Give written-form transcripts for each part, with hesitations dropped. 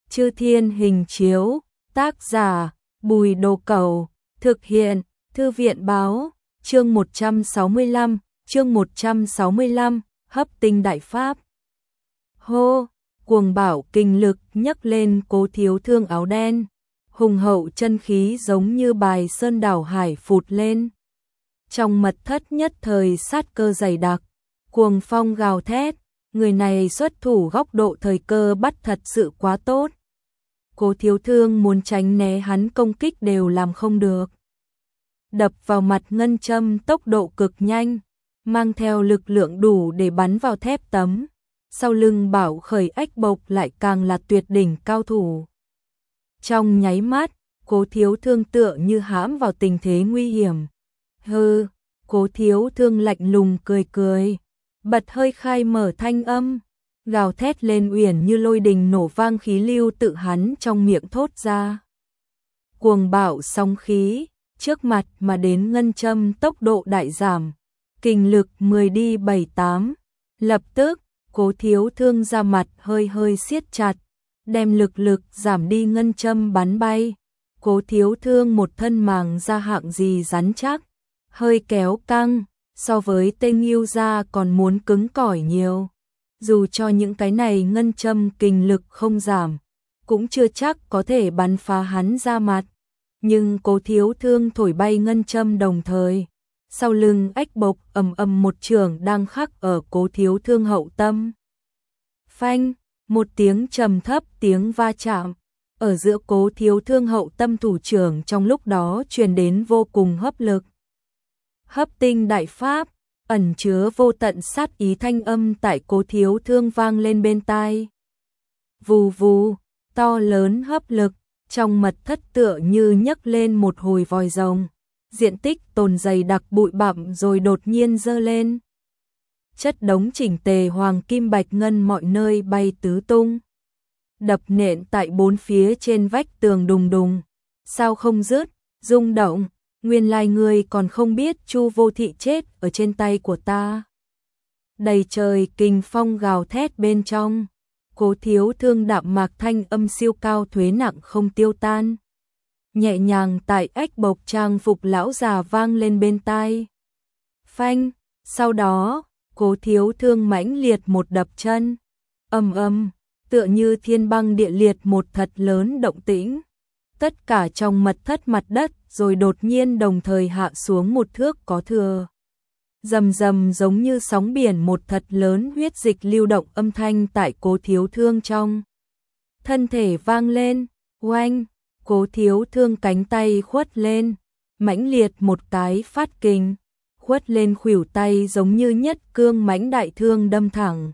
Chư Thiên Hình Chiếu, tác giả Bùi Đồ Cẩu, thực hiện Thư viện Báo, chương 165, hấp tinh đại pháp. Hô, cuồng bảo kinh lực nhấc lên Cố Thiếu Thương áo đen, hùng hậu chân khí giống như bài sơn đảo hải phụt lên. Trong mật thất nhất thời sát cơ dày đặc, cuồng phong gào thét, người này xuất thủ góc độ thời cơ bắt thật sự quá tốt. Cố Thiếu Thương muốn tránh né hắn công kích đều làm không được. Đập vào mặt ngân châm tốc độ cực nhanh, mang theo lực lượng đủ để bắn vào thép tấm. Sau lưng Bảo Khởi Ách Bộc lại càng là tuyệt đỉnh cao thủ. Trong nháy mắt, Cố Thiếu Thương tựa như hãm vào tình thế nguy hiểm. Hừ, Cố Thiếu Thương lạnh lùng cười cười, bật hơi khai mở thanh âm, gào thét lên uyển như lôi đình nổ vang, khí lưu tự hắn trong miệng thốt ra. Cuồng bạo sóng khí, trước mặt mà đến ngân châm tốc độ đại giảm, kình lực 10 đi 7-8, lập tức Cố Thiếu Thương ra mặt hơi hơi siết chặt, đem lực giảm đi ngân châm bắn bay. Cố Thiếu Thương một thân màng da hạng gì rắn chắc, hơi kéo căng, so với tên Ngưu gia còn muốn cứng cỏi nhiều. Dù cho những cái này ngân châm kình lực không giảm, cũng chưa chắc có thể bắn phá hắn ra mặt. Nhưng Cố Thiếu Thương thổi bay ngân châm đồng thời, sau lưng Ách Bộc ầm ầm một chưởng đang khắc ở Cố Thiếu Thương hậu tâm. Phanh, một tiếng trầm thấp tiếng va chạm, ở giữa Cố Thiếu Thương hậu tâm thủ trưởng trong lúc đó truyền đến vô cùng hấp lực. Hấp tinh đại pháp, ẩn chứa vô tận sát ý thanh âm tại Cố Thiếu Thương vang lên bên tai. Vù vù, to lớn hấp lực, trong mật thất tựa như nhấc lên một hồi vòi rồng, diện tích tồn dày đặc bụi bặm rồi đột nhiên dơ lên. Chất đống chỉnh tề hoàng kim bạch ngân mọi nơi bay tứ tung, đập nện tại bốn phía trên vách tường đùng đùng, sao không dứt, rung động. Nguyên lai ngươi còn không biết Chu Vô Thị chết ở trên tay của ta. Đầy trời kình phong gào thét bên trong, Cố Thiếu Thương đạm mạc thanh âm siêu cao thuế nặng không tiêu tan. Nhẹ nhàng tại Ách Bộc trang phục lão già vang lên bên tai. Phanh, sau đó, Cố Thiếu Thương mãnh liệt một đập chân. Ầm, tựa như thiên băng địa liệt một thật lớn động tĩnh. Tất cả trong mật thất mặt đất rồi đột nhiên đồng thời hạ xuống một thước có thừa. Rầm rầm giống như sóng biển một thật lớn huyết dịch lưu động âm thanh tại Cố Thiếu Thương trong thân thể vang lên, oanh, Cố Thiếu Thương cánh tay khuất lên, mãnh liệt một cái phát kình, khuất lên khuỷu tay giống như nhất cương mãnh đại thương đâm thẳng.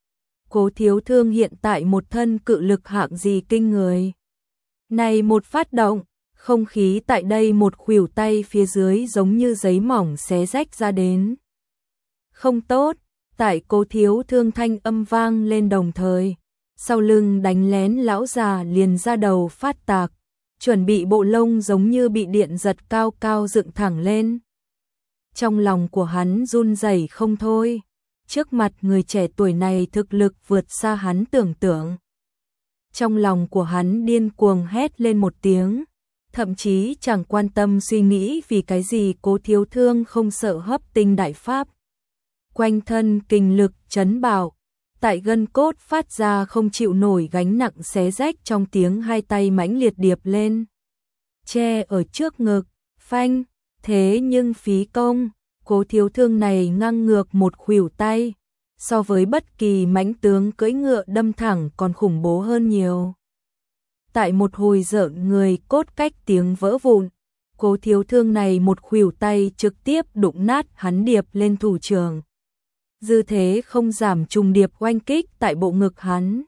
Cố Thiếu Thương hiện tại một thân cự lực hạng gì kinh người. Này một phát động, không khí tại đây một khuỷu tay phía dưới giống như giấy mỏng xé rách ra đến. Không tốt, tại Cố Thiếu Thương thanh âm vang lên đồng thời, sau lưng đánh lén lão già liền ra đầu phát tạc, chuẩn bị bộ lông giống như bị điện giật cao cao dựng thẳng lên. Trong lòng của hắn run rẩy không thôi, trước mặt người trẻ tuổi này thực lực vượt xa hắn tưởng tượng. Trong lòng của hắn điên cuồng hét lên một tiếng, thậm chí chẳng quan tâm suy nghĩ vì cái gì Cố Thiếu Thương không sợ hấp tinh đại pháp. Quanh thân kình lực chấn bạo, tại gân cốt phát ra không chịu nổi gánh nặng xé rách trong tiếng hai tay mãnh liệt điệp lên. Che ở trước ngực, phanh, thế nhưng phí công, Cố Thiếu Thương này ngang ngược một khuỷu tay, so với bất kỳ mãnh tướng cưỡi ngựa đâm thẳng còn khủng bố hơn nhiều. Tại một hồi rợn người cốt cách tiếng vỡ vụn, Cố Thiếu Thương này một khuỷu tay trực tiếp đụng nát hắn điệp lên thủ trưởng. Dư thế không giảm trùng điệp oanh kích tại bộ ngực hắn.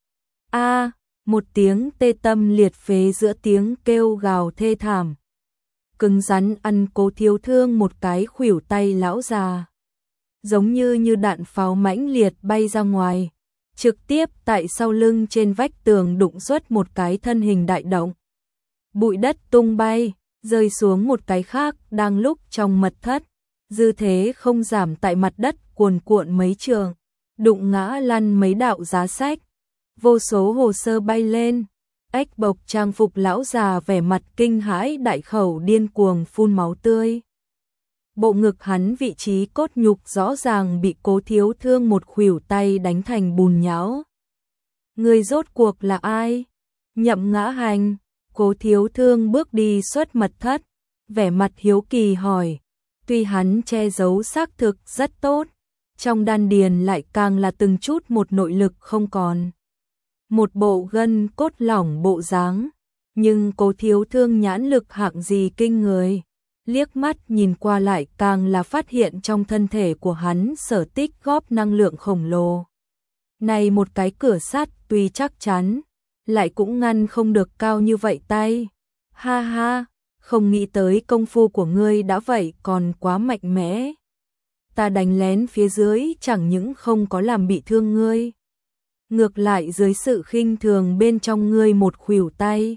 A, một tiếng tê tâm liệt phế giữa tiếng kêu gào thê thảm. Cứng rắn ăn Cố Thiếu Thương một cái khuỷu tay lão già. Giống như đạn pháo mãnh liệt bay ra ngoài, trực tiếp tại sau lưng trên vách tường đụng xuất một cái thân hình đại động. Bụi đất tung bay, rơi xuống một cái khác đang lúc trong mật thất, dư thế không giảm tại mặt đất cuồn cuộn mấy trường, đụng ngã lăn mấy đạo giá sách. vô số hồ sơ bay lên, ếch bộc trang phục lão già vẻ mặt kinh hãi đại khẩu điên cuồng phun máu tươi. Bộ ngực hắn vị trí cốt nhục rõ ràng bị Cố Thiếu Thương một khuỷu tay đánh thành bùn nhão. Người rốt cuộc là ai? Nhậm Ngã Hành. Cố Thiếu Thương bước đi xuất mật thất, vẻ mặt hiếu kỳ hỏi. Tuy hắn che giấu xác thực rất tốt, trong đan điền lại càng là từng chút một nội lực không còn. Một bộ gân cốt lỏng bộ dáng, nhưng Cố Thiếu Thương nhãn lực hạng gì kinh người. Liếc mắt nhìn qua lại càng là phát hiện trong thân thể của hắn sở tích góp năng lượng khổng lồ. Này một cái cửa sắt tuy chắc chắn, lại cũng ngăn không được cao như vậy tay. Ha ha, không nghĩ tới công phu của ngươi đã vậy còn quá mạnh mẽ. Ta đánh lén phía dưới chẳng những không có làm bị thương ngươi, ngược lại dưới sự khinh thường bên trong ngươi một khuỷu tay.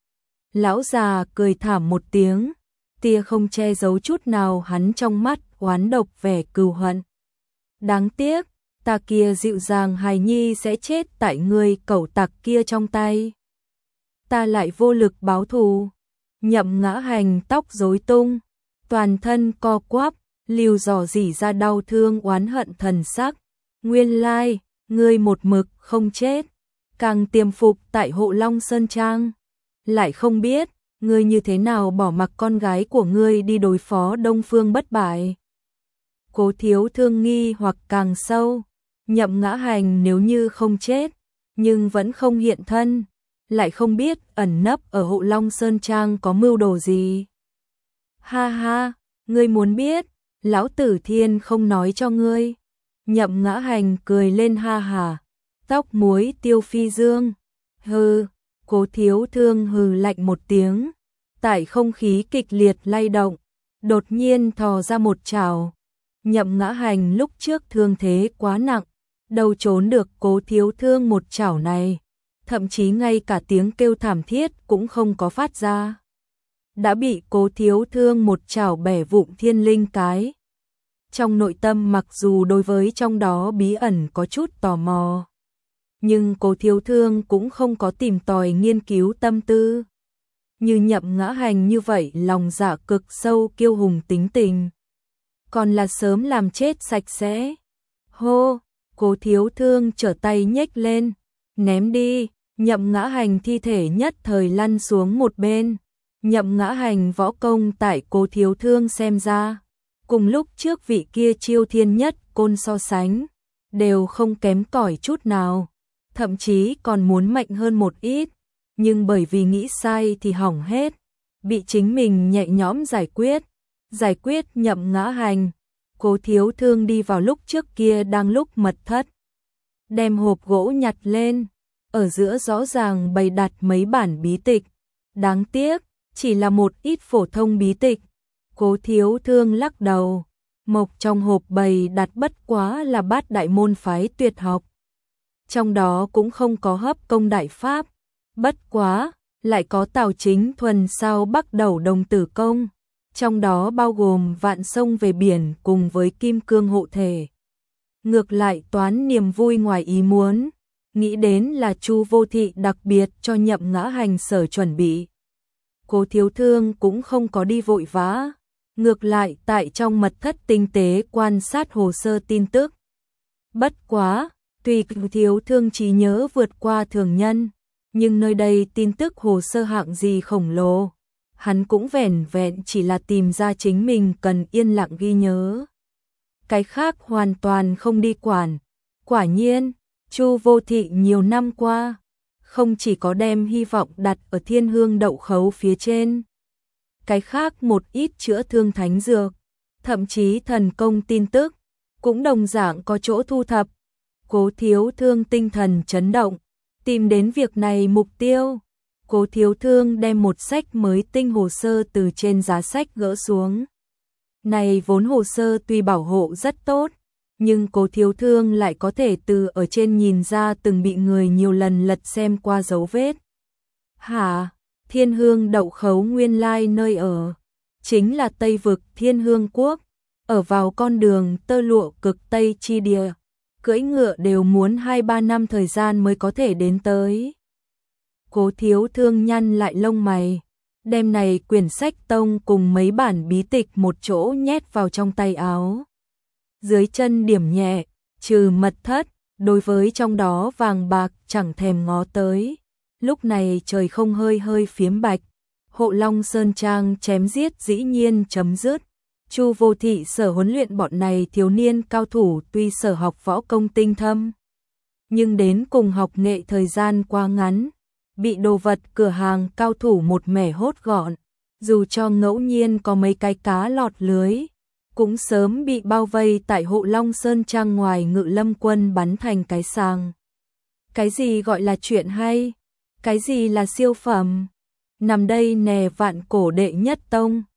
Lão già cười thảm một tiếng, tia không che giấu chút nào hắn trong mắt oán độc vẻ cừu hận. Đáng tiếc, ta kia dịu dàng hài nhi sẽ chết tại ngươi cẩu tặc kia trong tay. Ta lại vô lực báo thù. Nhậm Ngã Hành tóc rối tung, toàn thân co quắp, lưu dò dỉ ra đau thương oán hận thần sắc. Nguyên lai, ngươi một mực không chết, càng tiềm phục tại Hộ Long Sơn Trang. Lại không biết, ngươi như thế nào bỏ mặc con gái của ngươi đi đối phó Đông Phương Bất Bại. Cố Thiếu Thương nghi hoặc càng sâu, Nhậm Ngã Hành nếu như không chết, nhưng vẫn không hiện thân, lại không biết ẩn nấp ở Hộ Long Sơn Trang có mưu đồ gì. Ha ha, ngươi muốn biết, lão tử thiên không nói cho ngươi. Nhậm Ngã Hành cười lên ha hà, tóc muối tiêu phi dương. Hừ, Cố Thiếu Thương hừ lạnh một tiếng, tại không khí kịch liệt lay động, đột nhiên thò ra một chảo. Nhậm Ngã Hành lúc trước thương thế quá nặng, đâu trốn được Cố Thiếu Thương một chảo này, thậm chí ngay cả tiếng kêu thảm thiết cũng không có phát ra. Đã bị Cố Thiếu Thương một chảo bẻ vụn thiên linh cái. Trong nội tâm mặc dù đối với trong đó bí ẩn có chút tò mò, nhưng Cố Thiếu Thương cũng không có tìm tòi nghiên cứu tâm tư. Như Nhậm Ngã Hành như vậy lòng dạ cực sâu kiêu hùng tính tình, còn là sớm làm chết sạch sẽ. Hô, Cố Thiếu Thương trở tay nhếch lên, ném đi. Nhậm Ngã Hành thi thể nhất thời lăn xuống một bên. Nhậm Ngã Hành võ công tại Cố Thiếu Thương xem ra, cùng lúc trước vị kia Chiêu Thiên Nhất Côn so sánh, đều không kém cỏi chút nào, thậm chí còn muốn mạnh hơn một ít, nhưng bởi vì nghĩ sai thì hỏng hết, bị chính mình nhẹ nhõm giải quyết Nhậm Ngã Hành. Cố Thiếu Thương đi vào lúc trước kia đang lúc mật thất, đem hộp gỗ nhặt lên, ở giữa rõ ràng bày đặt mấy bản bí tịch, đáng tiếc, chỉ là một ít phổ thông bí tịch. Cố Thiếu Thương lắc đầu, mộc trong hộp bày đặt bất quá là bát đại môn phái tuyệt học. Trong đó cũng không có hấp công đại pháp, bất quá, lại có Tào Chính thuần sao Bắc Đầu Đồng Tử công, trong đó bao gồm Vạn Sông Về Biển cùng với Kim Cương hộ thể. Ngược lại toán niềm vui ngoài ý muốn, nghĩ đến là Chu Vô Thị đặc biệt cho Nhậm Ngã Hành sở chuẩn bị. Cố Thiếu Thương cũng không có đi vội vã, ngược lại tại trong mật thất tinh tế quan sát hồ sơ tin tức. Bất quá, tuy Cố Thiếu Thương trí nhớ vượt qua thường nhân, nhưng nơi đây tin tức hồ sơ hạng gì khổng lồ, hắn cũng vẻn vẹn chỉ là tìm ra chính mình cần yên lặng ghi nhớ. Cái khác hoàn toàn không đi quản. Quả nhiên, Chu Vô Thị nhiều năm qua, không chỉ có đem hy vọng đặt ở Thiên Hương đậu khấu phía trên, cái khác một ít chữa thương thánh dược, thậm chí thần công tin tức, cũng đồng dạng có chỗ thu thập. Cố Thiếu Thương tinh thần chấn động, tìm đến việc này mục tiêu. Cố Thiếu Thương đem một sách mới tinh hồ sơ từ trên giá sách gỡ xuống. Này vốn hồ sơ tuy bảo hộ rất tốt, nhưng Cố Thiếu Thương lại có thể từ ở trên nhìn ra từng bị người nhiều lần lật xem qua dấu vết. Hả? Thiên Hương đậu khấu nguyên lai nơi ở, chính là Tây vực Thiên Hương Quốc, ở vào con đường tơ lụa cực Tây chi địa. cưỡi ngựa đều muốn 2-3 năm thời gian mới có thể đến tới. Cố Thiếu Thương nhăn lại lông mày, đem này quyển sách tông cùng mấy bản bí tịch một chỗ nhét vào trong tay áo. Dưới chân điểm nhẹ, trừ mật thất, đối với trong đó vàng bạc chẳng thèm ngó tới. Lúc này trời không hơi hơi phiếm bạch, Hộ Long Sơn Trang chém giết dĩ nhiên chấm dứt. Chu Vô Thị sở huấn luyện bọn này thiếu niên cao thủ tuy sở học võ công tinh thâm, nhưng đến cùng học nghệ thời gian quá ngắn, bị đồ vật cửa hàng cao thủ một mẻ hốt gọn, dù cho ngẫu nhiên có mấy cái cá lọt lưới, cũng sớm bị bao vây tại Hộ Long Sơn Trang ngoài Ngự Lâm quân bắn thành cái sàng. Cái gì gọi là chuyện hay? Cái gì là siêu phẩm? Nằm đây nè vạn cổ đệ nhất tông.